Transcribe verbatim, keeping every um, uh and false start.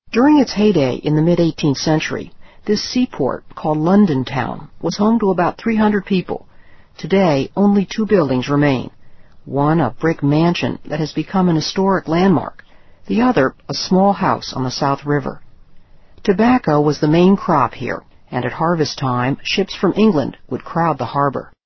During its heyday in the mid eighteenth century, this seaport, called London Town, was home to about three hundred people. Today, only two buildings remain. One, a brick mansion that has become an historic landmark. The other, a small house on the South River. Tobacco was the main crop here, and at harvest time, ships from England would crowd the harbor.